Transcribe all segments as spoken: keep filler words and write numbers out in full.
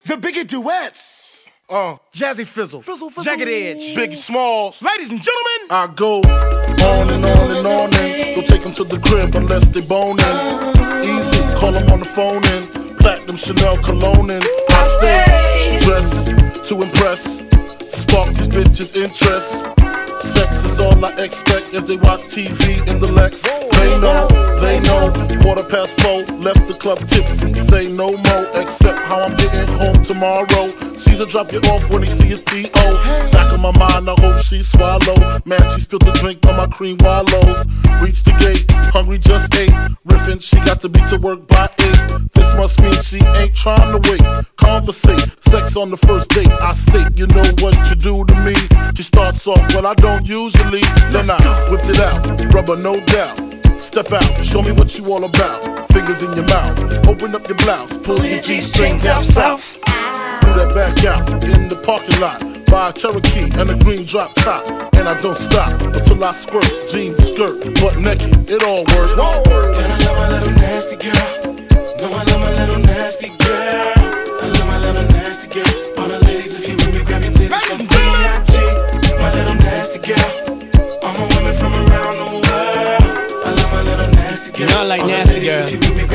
The Biggie Duets. Uh, Jazzy Fizzle, Fizzle, Fizzle. Jagged Edge, Biggie Smalls. Ladies and gentlemen, I go on and on and on and don't take them to the crib unless they boning. Easy, call them on the phone and platinum Chanel cologne and I stay dressed to impress, spark these bitches' interest. Sex is all I expect as they watch T V in the Lex. They know, they know, quarter past four, left the club tipsy. Say no more, except how I'm getting home tomorrow. Caesar drop you off when he see his P O. Back in my mind, I hope she swallow. Man, she spilled the drink on my cream wallows. Reach the gate, hungry just ate. Riffin', she got to be to work by eight. This must mean she ain't trying to wait. Conversate, sex on the first date. I state, you know what you do to me. She starts off, well I don't usually. Then I whipped it out, rubber no doubt. Step out, show me what you all about. Fingers in your mouth, open up your blouse, pull your G-string down south. Do that back out in the parking lot. Buy a Cherokee and a green drop top. And I don't stop until I squirt. Jeans, skirt, butt naked, it all works. And I love my little nasty girl. No, I love my little nasty girl. I love my little nasty girl. All the ladies, if you with me, grab your titties from B I G. My little nasty girl. All my women from around the world. I love my little nasty girl. You know I like nasty girl.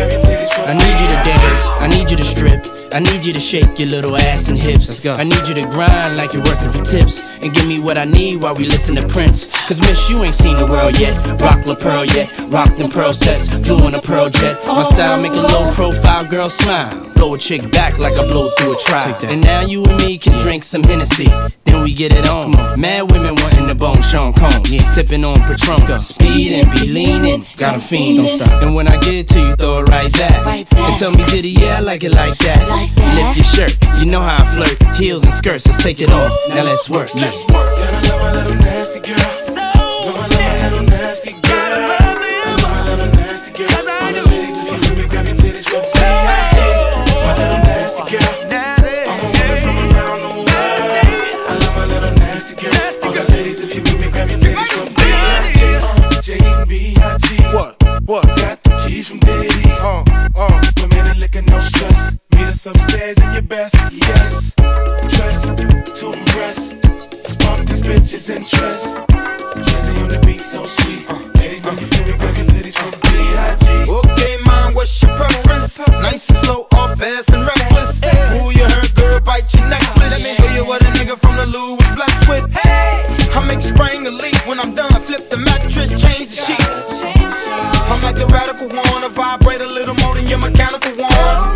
I need you to dance, I need you to strip, I need you to shake your little ass and hips. Let's go. I need you to grind like you're working for tips, and give me what I need while we listen to Prince. Cause miss, you ain't seen the world yet. Rock La Pearl yet, rock them pearl sets, flew in a pearl jet. My style make a low profile girl smile, blow a chick back like I blow through a trial. And now you and me can drink some Hennessy, then we get it on. Mad women wanting the bone Sean Combs, yeah. Sipping on Patron, speed and be leaning, got them fiend, don't stop. And when I get to you, throw it right back, right back. And tell me, diddy, yeah, I like it like that. Like that. Lift your shirt, you know how I flirt. Heels and skirts, let's take it off. Now let's work. Let's work. And I love my little nasty girl. No, I love my little nasty girl. I love my little nasty girl. All the ladies, if you with me, grab your titties from B I G. My little nasty girl. All my women from around the world. I love my little nasty girl. All the ladies, if you with me, grab your titties from B I G. Uh, J and B I G. What? What? Got the keys from Diddy. Uh, uh. Women and liquor, no stress. Meet us upstairs in your best. Yes. Dress to impress. Spark these bitches' interest. Jazzy on the beat, so sweet. Uh, ladies, know you feel me, grab your titties from B I G. Okay, mom, what's your preference? Nice and slow or fast and reckless? Who you heard, girl, bite your necklace. Let me show you what a nigga from the Lou was blessed with. Hey, I make spring a leak. When I'm done, flip the mattress, change the sheets. I'm like the radical one, a vibrate a little more than your mechanical one.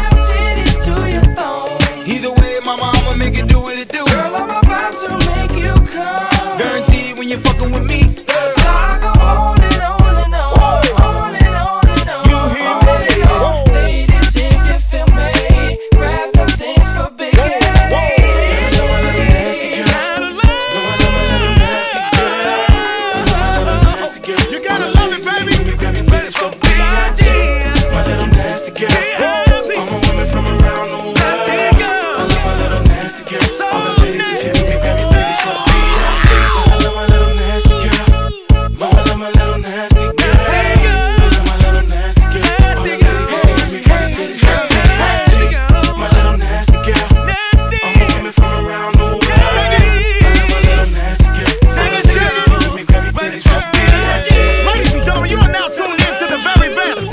Either way, my mama make it do what it do. Girl, I'm about to make you come. Guaranteed when you're fucking with me. So I go on and on and on, on and on and on. You hear me? On. Ladies, if you feel me, grab them things for Biggie. And I love my little nasty girl. No, I love my little nasty girl. I love my little nasty girl. You gotta love it, baby. Let me grab your titties for B I G. My little nasty girl. All my women from around the world. I love my little nasty girl. All the ladies, if you with me, grab your titties for B I G. I love my little nasty girl. No, I love my little nasty girl. I love my little nasty girl. All the ladies, if you with me, grab your titties for B I G. My little nasty girl. All my women from around the world. I love my little nasty girl. All the ladies, if you with me, grab your titties for B I G. Ladies and gentlemen, you are now tuned in to the very best.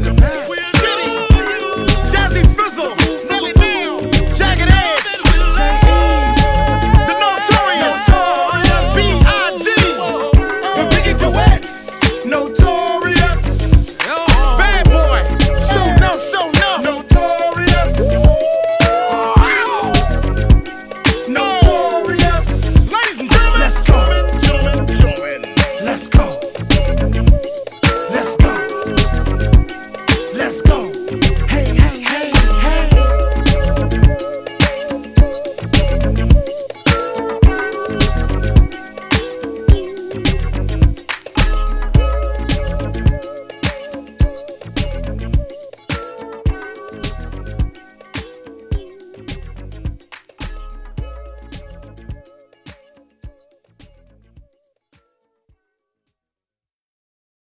Jazzy Fizzle, Nelly Neal, Jagged Edge, the Notorious, B I G, the Biggie Duets, Notorious, Bad Boy, Show No, Show No, Notorious, Notorious. Ladies and gentlemen, let's go, gentlemen, gentlemen, Let's go. Let's go. Let's go.